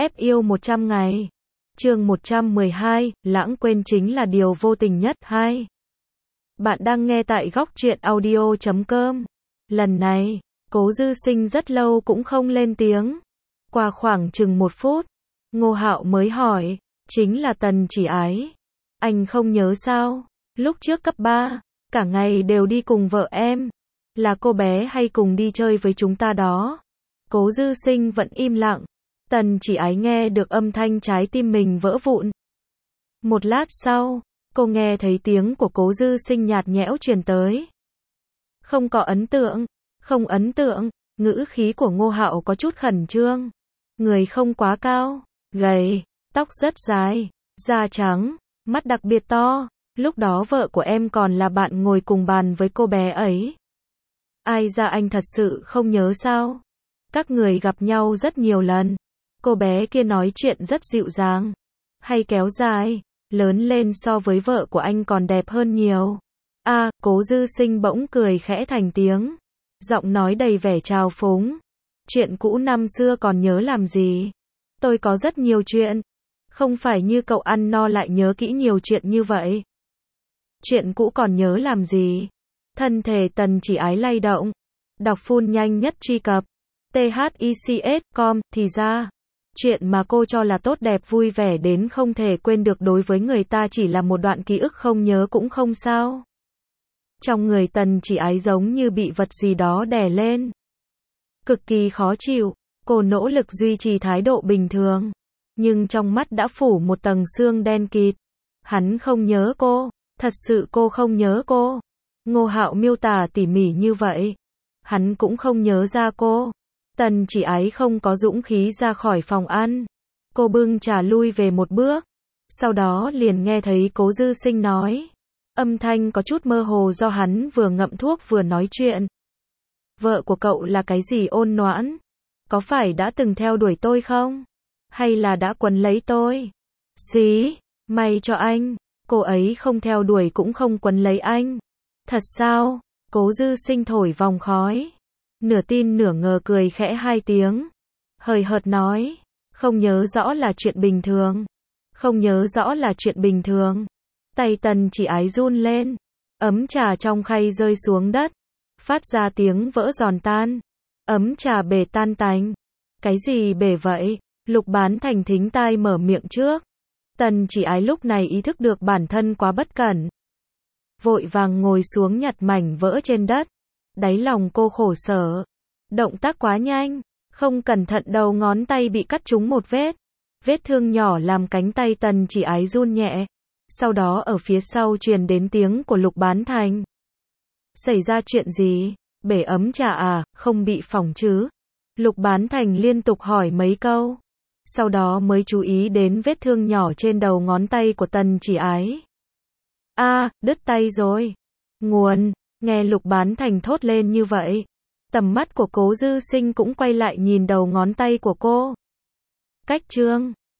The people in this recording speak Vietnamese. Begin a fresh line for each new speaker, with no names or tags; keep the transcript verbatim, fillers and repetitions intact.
ép yêu một trăm ngày. Chương một trăm mười hai, lãng quên chính là điều vô tình nhất. hai. Bạn đang nghe tại góc truyện audio chấm com. Lần này, Cố Dư Sinh rất lâu cũng không lên tiếng. Qua khoảng chừng một phút, Ngô Hạo mới hỏi, chính là Tần Chỉ Ái. Anh không nhớ sao? Lúc trước cấp ba, cả ngày đều đi cùng vợ em. Là cô bé hay cùng đi chơi với chúng ta đó. Cố Dư Sinh vẫn im lặng. Tần Chỉ Ái nghe được âm thanh trái tim mình vỡ vụn. Một lát sau, cô nghe thấy tiếng của Cố Dư Sinh nhạt nhẽo truyền tới. Không có ấn tượng, không ấn tượng, ngữ khí của Ngô Hạo có chút khẩn trương. Người không quá cao, gầy, tóc rất dài, da trắng, mắt đặc biệt to. Lúc đó vợ của em còn là bạn ngồi cùng bàn với cô bé ấy. Ai ra anh thật sự không nhớ sao? Các người gặp nhau rất nhiều lần. Cô bé kia nói chuyện rất dịu dàng, hay kéo dài, lớn lên so với vợ của anh còn đẹp hơn nhiều. A, à, Cố Dư Sinh bỗng cười khẽ thành tiếng, giọng nói đầy vẻ trào phúng. Chuyện cũ năm xưa còn nhớ làm gì? Tôi có rất nhiều chuyện, không phải như cậu ăn no lại nhớ kỹ nhiều chuyện như vậy. Chuyện cũ còn nhớ làm gì? Thân thể Tần Chỉ Ái lay động. Đọc phun nhanh nhất truy cập thics chấm com. Thì ra, chuyện mà cô cho là tốt đẹp vui vẻ đến không thể quên được đối với người ta chỉ là một đoạn ký ức không nhớ cũng không sao. Trong người Tần Chỉ Ái giống như bị vật gì đó đè lên. Cực kỳ khó chịu, cô nỗ lực duy trì thái độ bình thường, nhưng trong mắt đã phủ một tầng sương đen kịt. Hắn không nhớ cô, thật sự cô không nhớ cô. Ngô Hạo miêu tả tỉ mỉ như vậy. Hắn cũng không nhớ ra cô. Tần Chỉ Ái không có dũng khí ra khỏi phòng ăn. Cô bưng trà lui về một bước. Sau đó liền nghe thấy Cố Dư Sinh nói. Âm thanh có chút mơ hồ do hắn vừa ngậm thuốc vừa nói chuyện. Vợ của cậu là cái gì ôn noãn? Có phải đã từng theo đuổi tôi không? Hay là đã quấn lấy tôi? Xí, may cho anh. Cô ấy không theo đuổi cũng không quấn lấy anh. Thật sao? Cố Dư Sinh thổi vòng khói. Nửa tin nửa ngờ cười khẽ hai tiếng. Hời hợt nói. Không nhớ rõ là chuyện bình thường. Không nhớ rõ là chuyện bình thường. Tay Tần Chỉ Ái run lên. Ấm trà trong khay rơi xuống đất. Phát ra tiếng vỡ giòn tan. Ấm trà bể tan tành. Cái gì bể vậy? Lục Bán Thành thính tai mở miệng trước. Tần Chỉ Ái lúc này ý thức được bản thân quá bất cẩn. Vội vàng ngồi xuống nhặt mảnh vỡ trên đất. Đáy lòng cô khổ sở. Động tác quá nhanh. Không cẩn thận đầu ngón tay bị cắt trúng một vết. Vết thương nhỏ làm cánh tay Tần Chỉ Ái run nhẹ. Sau đó ở phía sau truyền đến tiếng của Lục Bán Thành. Xảy ra chuyện gì? Bể ấm trà à, không bị phỏng chứ? Lục Bán Thành liên tục hỏi mấy câu. Sau đó mới chú ý đến vết thương nhỏ trên đầu ngón tay của Tần Chỉ Ái. A, à, đứt tay rồi. Nguồn, nghe Lục Bán Thành thốt lên như vậy. Tầm mắt của Cố Dư Sinh cũng quay lại nhìn đầu ngón tay của cô. Cách chương